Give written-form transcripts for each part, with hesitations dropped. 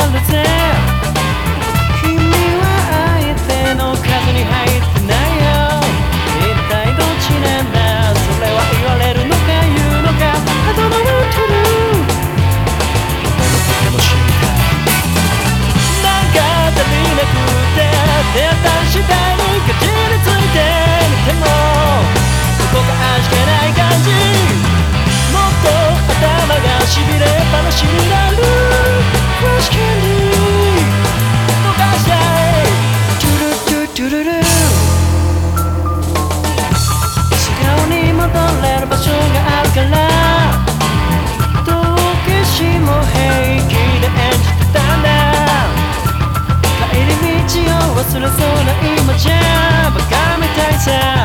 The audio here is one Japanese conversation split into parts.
るぜ。君は相手の数に入ってないよ。一体どっちなんだ。それは言われるのか言うのか I don't know what to do。 でも知りたい。なんか足りなくて手足したいにかじりついてみてもどこか味気ない感じ。もっと頭がしびれっぱなしになる Fresh candy 溶かしたい。トゥルトゥトゥルル素顔に戻れる場所があるから、どう消しも平気で演じてたんだ。帰り道を忘れそうな今じゃバカみたいさ。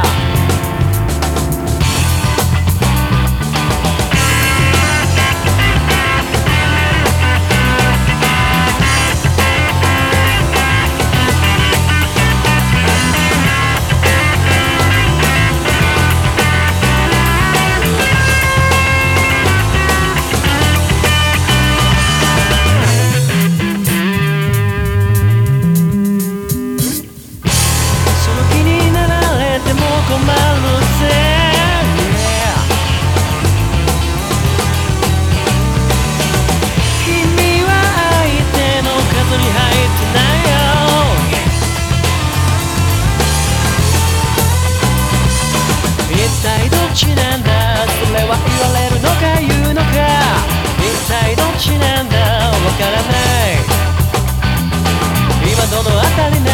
一体どっちなんだ。それは言われるのか言うのか。一体どっちなんだ。わからない。今どの辺り